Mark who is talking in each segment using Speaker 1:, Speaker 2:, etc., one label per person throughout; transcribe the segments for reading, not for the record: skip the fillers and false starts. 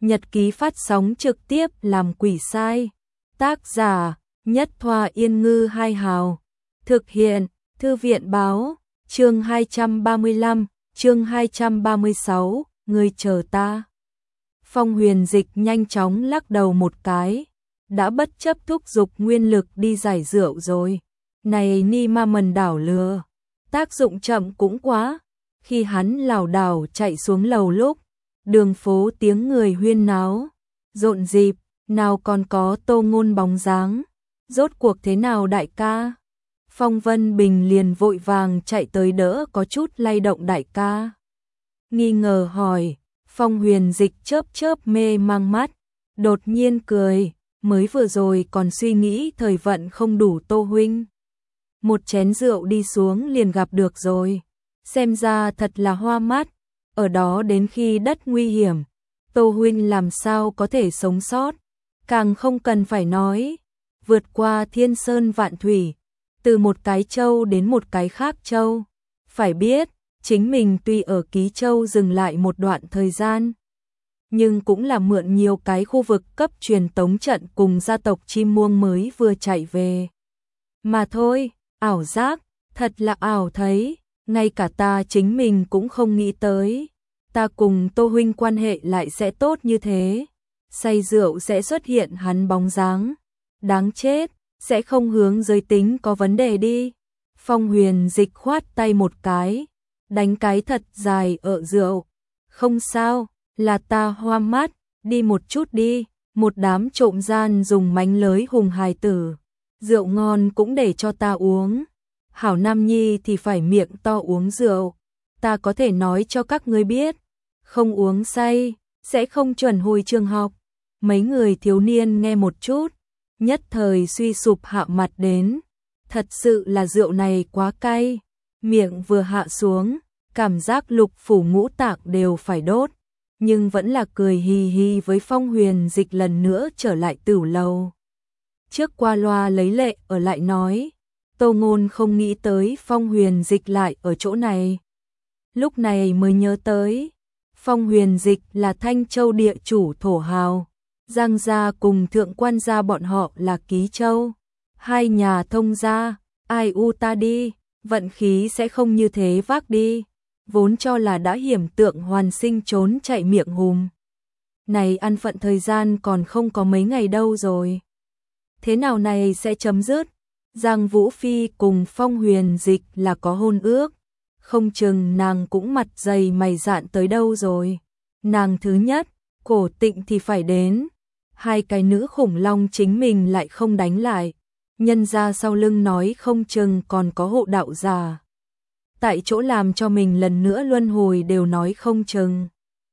Speaker 1: Nhật ký phát sóng trực tiếp làm quỷ sai. Tác giả Nhất Thoa Yên Ngư Hai Hào. Thực hiện Thư viện Báo. Chương 235, chương 236, người chờ ta. Phong Huyền Dịch nhanh chóng lắc đầu một cái, đã bất chấp thúc giục nguyên lực đi giải rượu rồi. Này ni ma mần đảo lừa, tác dụng chậm cũng quá. Khi hắn lảo đảo chạy xuống lầu lúc, đường phố tiếng người huyên náo, rộn rịp, nào còn có Tô Ngôn bóng dáng. Rốt cuộc thế nào đại ca? Phong Vân Bình liền vội vàng chạy tới đỡ có chút lay động đại ca. Nghi ngờ hỏi, Phong Huyền Dịch chớp chớp mê mang mắt, đột nhiên cười, mới vừa rồi còn suy nghĩ thời vận không đủ Tô huynh. Một chén rượu đi xuống liền gặp được rồi, xem ra thật là hoa mắt, ở đó đến khi đất nguy hiểm, Tô huynh làm sao có thể sống sót, càng không cần phải nói, vượt qua thiên sơn vạn thủy, từ một cái châu đến một cái khác châu. Phải biết, chính mình tuy ở Ký Châu dừng lại một đoạn thời gian, nhưng cũng là mượn nhiều cái khu vực cấp truyền tống trận cùng gia tộc chim muông mới vừa chạy về. Mà thôi, ảo giác, thật là ảo thấy, ngay cả ta chính mình cũng không nghĩ tới. Ta cùng Tô huynh quan hệ lại sẽ tốt như thế, say rượu sẽ xuất hiện hắn bóng dáng. Đáng chết, sẽ không hướng giới tính có vấn đề đi. Phong Huyền Dịch khoát tay một cái, đánh cái thật dài ở rượu. Không sao, là ta hoa mắt, đi một chút đi. Một đám trộm gian dùng mánh lới hùng hài tử, rượu ngon cũng để cho ta uống. Hảo Nam Nhi thì phải miệng to uống rượu. Ta có thể nói cho các ngươi biết, không uống say sẽ không chuẩn hồi trường học. Mấy người thiếu niên nghe một chút, nhất thời suy sụp hạ mặt đến. Thật sự là rượu này quá cay, miệng vừa hạ xuống, cảm giác lục phủ ngũ tạng đều phải đốt, nhưng vẫn là cười hì hì với Phong Huyền Dịch lần nữa trở lại tửu lầu. Trước qua loa lấy lệ ở lại nói, Tô Ngôn không nghĩ tới Phong Huyền Dịch lại ở chỗ này. Lúc này mới nhớ tới, Phong Huyền Dịch là Thanh Châu địa chủ thổ hào, Giang gia cùng Thượng Quan gia bọn họ là Ký Châu. Hai nhà thông gia, ai u ta đi, vận khí sẽ không như thế vác đi. Vốn cho là đã hiểm tượng hoàn sinh trốn chạy miệng hùm. Này ăn phận thời gian còn không có mấy ngày đâu rồi. Thế nào này sẽ chấm dứt? Giang Vũ Phi cùng Phong Huyền Dịch là có hôn ước. Không chừng nàng cũng mặt dày mày dạn tới đâu rồi. Nàng thứ nhất, Cổ Tịnh thì phải đến. Hai cái nữ khủng long chính mình lại không đánh lại. Nhân ra sau lưng nói không chừng còn có hộ đạo giả. Tại chỗ làm cho mình lần nữa luân hồi đều nói không chừng.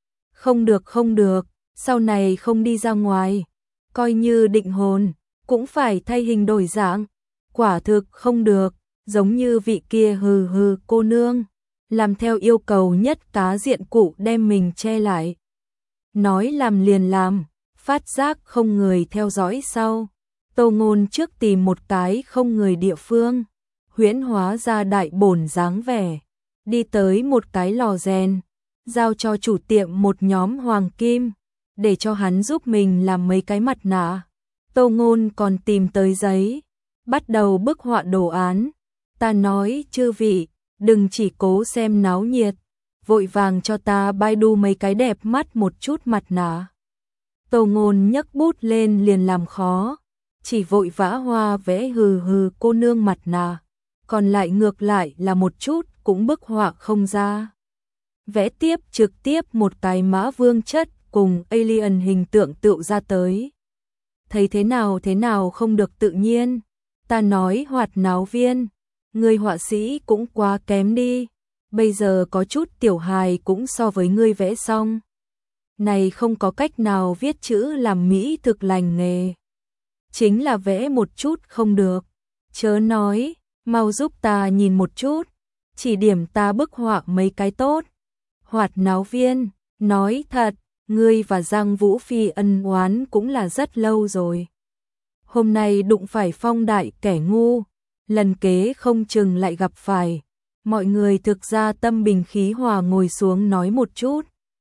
Speaker 1: Không được, sau này không đi ra ngoài. Coi như định hồn, cũng phải thay hình đổi dạng. Quả thực không được, giống như vị kia hừ cô nương. Làm theo yêu cầu nhất cá diện cụ đem mình che lại. Nói làm liền làm, phát giác không người theo dõi sau. Tô Ngôn trước tìm một cái không người địa phương, huyễn hóa ra đại bổn dáng vẻ, đi tới một cái lò rèn, giao cho chủ tiệm một nhóm hoàng kim, để cho hắn giúp mình làm mấy cái mặt nạ. Tô Ngôn còn tìm tới giấy, bắt đầu bức họa đồ án. Ta nói chư vị, đừng chỉ cố xem náo nhiệt, vội vàng cho ta Baidu mấy cái đẹp mắt một chút mặt nạ. Tô Ngôn nhấc bút lên liền làm khó, chỉ vội vã hoa vẽ hừ cô nương mặt nạ, còn lại ngược lại là một chút cũng bức họa không ra. Vẽ tiếp trực tiếp một cái mã vương chất cùng alien hình tượng tựu ra tới. Thấy thế nào không được tự nhiên, ta nói Hoạt Náo Viên, người họa sĩ cũng quá kém đi, bây giờ có chút tiểu hài cũng so với ngươi vẽ xong. Này không có cách nào viết chữ làm mỹ thực lành nghề. Chính là vẽ một chút không được. Chớ nói, mau giúp ta nhìn một chút, chỉ điểm ta bức họa mấy cái tốt. Hoạt Náo Viên, nói thật, ngươi và Giang Vũ Phi ân oán cũng là rất lâu rồi. Hôm nay đụng phải Phong đại kẻ ngu, lần kế không chừng lại gặp phải. Mọi người thực ra tâm bình khí hòa ngồi xuống nói một chút.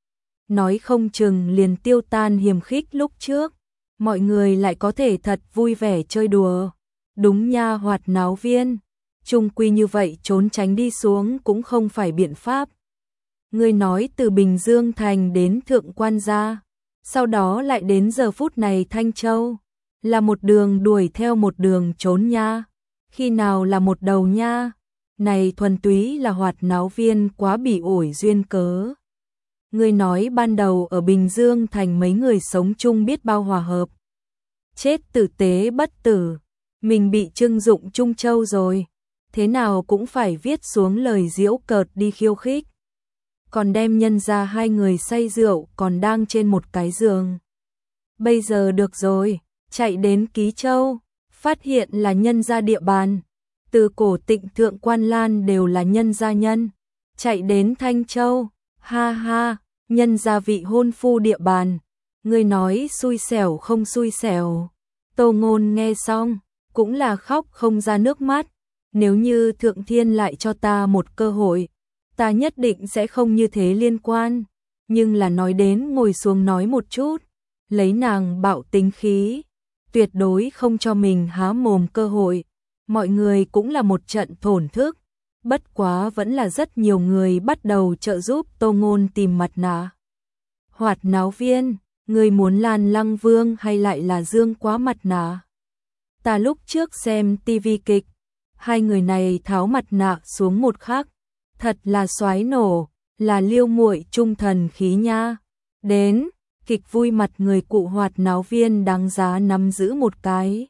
Speaker 1: nói không chừng liền tiêu tan hiềm khích lúc trước, mọi người lại có thể thật vui vẻ chơi đùa. Đúng nha Hoạt Náo Viên, chung quy như vậy trốn tránh đi xuống cũng không phải biện pháp. Ngươi nói từ Bình Dương Thành đến Thượng Quan Gia, sau đó lại đến giờ phút này Thanh Châu, là một đường đuổi theo một đường trốn nha, khi nào là một đầu nha, này thuần túy là Hoạt Náo Viên quá bị ổi duyên cớ. Ngươi nói ban đầu ở Bình Dương Thành mấy người sống chung biết bao hòa hợp. Chết tử tế bất tử, mình bị trưng dụng Trung Châu rồi, thế nào cũng phải viết xuống lời giễu cợt đi khiêu khích. Còn đem nhân ra hai người say rượu còn đang trên một cái giường. Bây giờ được rồi, chạy đến Ký Châu, phát hiện là nhân gia địa bàn. Từ cổ Tịnh Thượng Quan Lan đều là nhân gia nhân. Chạy đến Thanh Châu, ha ha, nhân gia vị hôn phu địa bàn. Ngươi nói xui xẻo không xui xẻo. Tô Ngôn nghe xong, cũng là khóc không ra nước mắt. Nếu như Thượng Thiên lại cho ta một cơ hội, ta nhất định sẽ không như thế liên quan. Nhưng là nói đến ngồi xuống nói một chút, lấy nàng bạo tính khí, tuyệt đối không cho mình há mồm cơ hội. Mọi người cũng là một trận thổn thức, bất quá vẫn là rất nhiều người bắt đầu trợ giúp Tô Ngôn tìm mặt nạ. Hoạt Náo Viên, người muốn Lan Lăng Vương hay lại là Dương Quá mặt nạ? Ta lúc trước xem tivi kịch, hai người này tháo mặt nạ xuống một khắc, thật là xoái nổ, là liêu muội trung thần khí nha. Đến, kịch vui mặt người cụ Hoạt Náo Viên đáng giá nắm giữ một cái.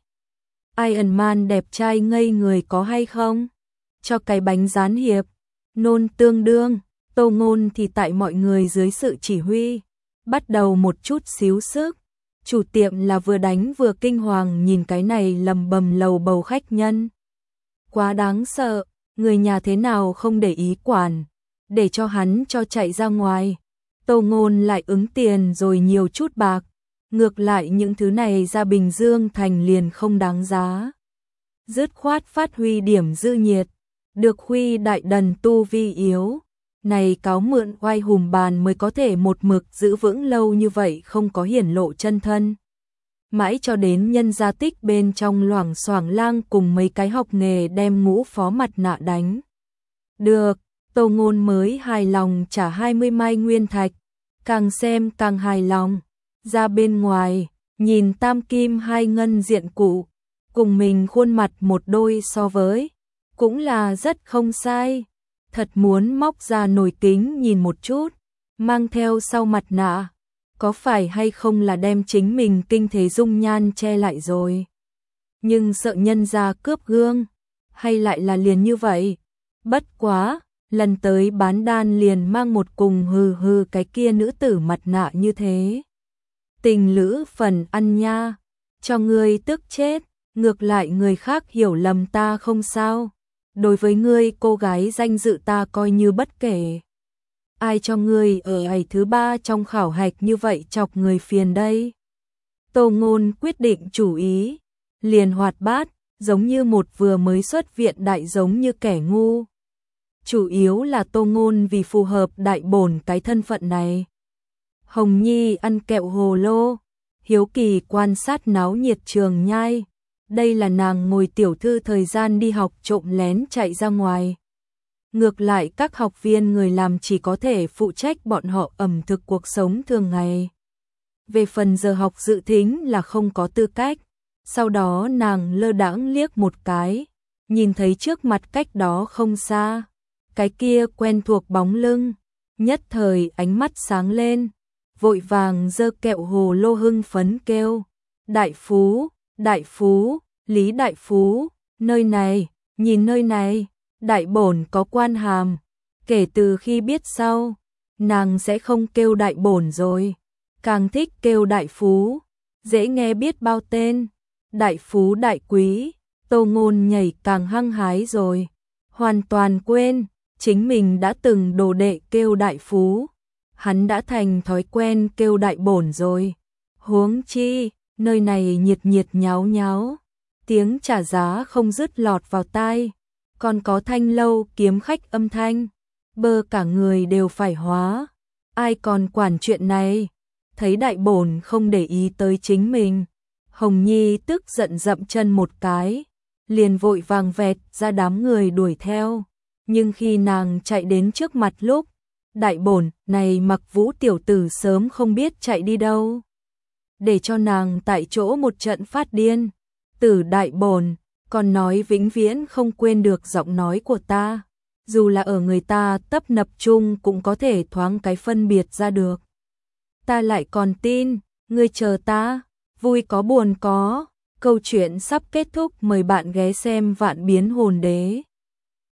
Speaker 1: Iron Man đẹp trai ngây người có hay không? Cho cái bánh rán hiệp, nôn tương đương, Tô Ngôn thì tại mọi người dưới sự chỉ huy, bắt đầu một chút xíu sức. Chủ tiệm là vừa đánh vừa kinh hoàng nhìn cái này lầm bầm lầu bầu khách nhân. Quá đáng sợ, người nhà thế nào không để ý quản, để cho hắn cho chạy ra ngoài. Tô Ngôn lại ứng tiền rồi nhiều chút bạc, ngược lại những thứ này ra Bình Dương Thành liền không đáng giá. Dứt khoát phát huy điểm dư nhiệt, được Huy đại đần tu vi yếu. Này cáo mượn oai hùm bàn mới có thể một mực giữ vững lâu như vậy không có hiển lộ chân thân. Mãi cho đến nhân gia Tích bên trong loảng xoảng lang cùng mấy cái học nghề đem Ngũ Phó mặt nạ đánh. Được, Tô Ngôn mới hài lòng trả 20 mai nguyên thạch, càng xem càng hài lòng. Ra bên ngoài, nhìn tam kim hai ngân diện cụ, cùng mình khuôn mặt một đôi so với, cũng là rất không sai. Thật muốn móc ra nồi kính nhìn một chút, mang theo sau mặt nạ, có phải hay không là đem chính mình kinh thế dung nhan che lại rồi. Nhưng sợ nhân ra cướp gương, hay lại là liền như vậy. Bất quá, lần tới bán đan liền mang một cùng hừ hừ cái kia nữ tử mặt nạ như thế. Tình lữ phần ăn nha, cho ngươi tức chết, ngược lại người khác hiểu lầm ta không sao. Đối với ngươi cô gái danh dự ta coi như bất kể. Ai cho ngươi ở ngày thứ 3 trong khảo hạch như vậy chọc người phiền đây? Tô Ngôn quyết định chủ ý, liền hoạt bát, giống như một vừa mới xuất viện đại giống như kẻ ngu. Chủ yếu là Tô Ngôn vì phù hợp đại bổn cái thân phận này. Hồng Nhi ăn kẹo hồ lô, hiếu kỳ quan sát náo nhiệt trường nhai. Đây là nàng ngồi tiểu thư thời gian đi học trộm lén chạy ra ngoài. Ngược lại các học viên người làm chỉ có thể phụ trách bọn họ ẩm thực cuộc sống thường ngày. Về phần giờ học dự thính là không có tư cách. Sau đó nàng lơ đãng liếc một cái, nhìn thấy trước mặt cách đó không xa, cái kia quen thuộc bóng lưng, nhất thời ánh mắt sáng lên, vội vàng giơ kẹo hồ lô hưng phấn kêu: "Đại phú, đại phú, Lý đại phú, nơi này, nhìn nơi này, đại bổn có quan hàm." Kể từ khi biết sau, nàng sẽ không kêu đại bổn rồi, càng thích kêu đại phú, dễ nghe biết bao tên. Đại phú đại quý, Tô Ngôn nhảy càng hăng hái rồi, hoàn toàn quên chính mình đã từng đồ đệ kêu đại phú, hắn đã thành thói quen kêu đại bổn rồi. Huống chi, nơi này nhiệt nhiệt nháo nháo, tiếng trả giá không dứt lọt vào tai, còn có thanh lâu kiếm khách âm thanh, bơ cả người đều phải hóa. ai còn quản chuyện này. Thấy đại bổn không để ý tới chính mình, Hồng Nhi tức giận dậm chân một cái, liền vội vàng vẹt ra đám người đuổi theo. Nhưng khi nàng chạy đến trước mặt lúc, đại bổn này Mặc Vũ tiểu tử sớm không biết chạy đi đâu. Để cho nàng tại chỗ một trận phát điên. Tử đại bổn, còn nói vĩnh viễn không quên được giọng nói của ta. Dù là ở người ta tấp nập chung cũng có thể thoáng cái phân biệt ra được. Ta lại còn tin, ngươi chờ ta, vui có buồn có. Câu chuyện sắp kết thúc, mời bạn ghé xem Vạn Biến Hồn Đế.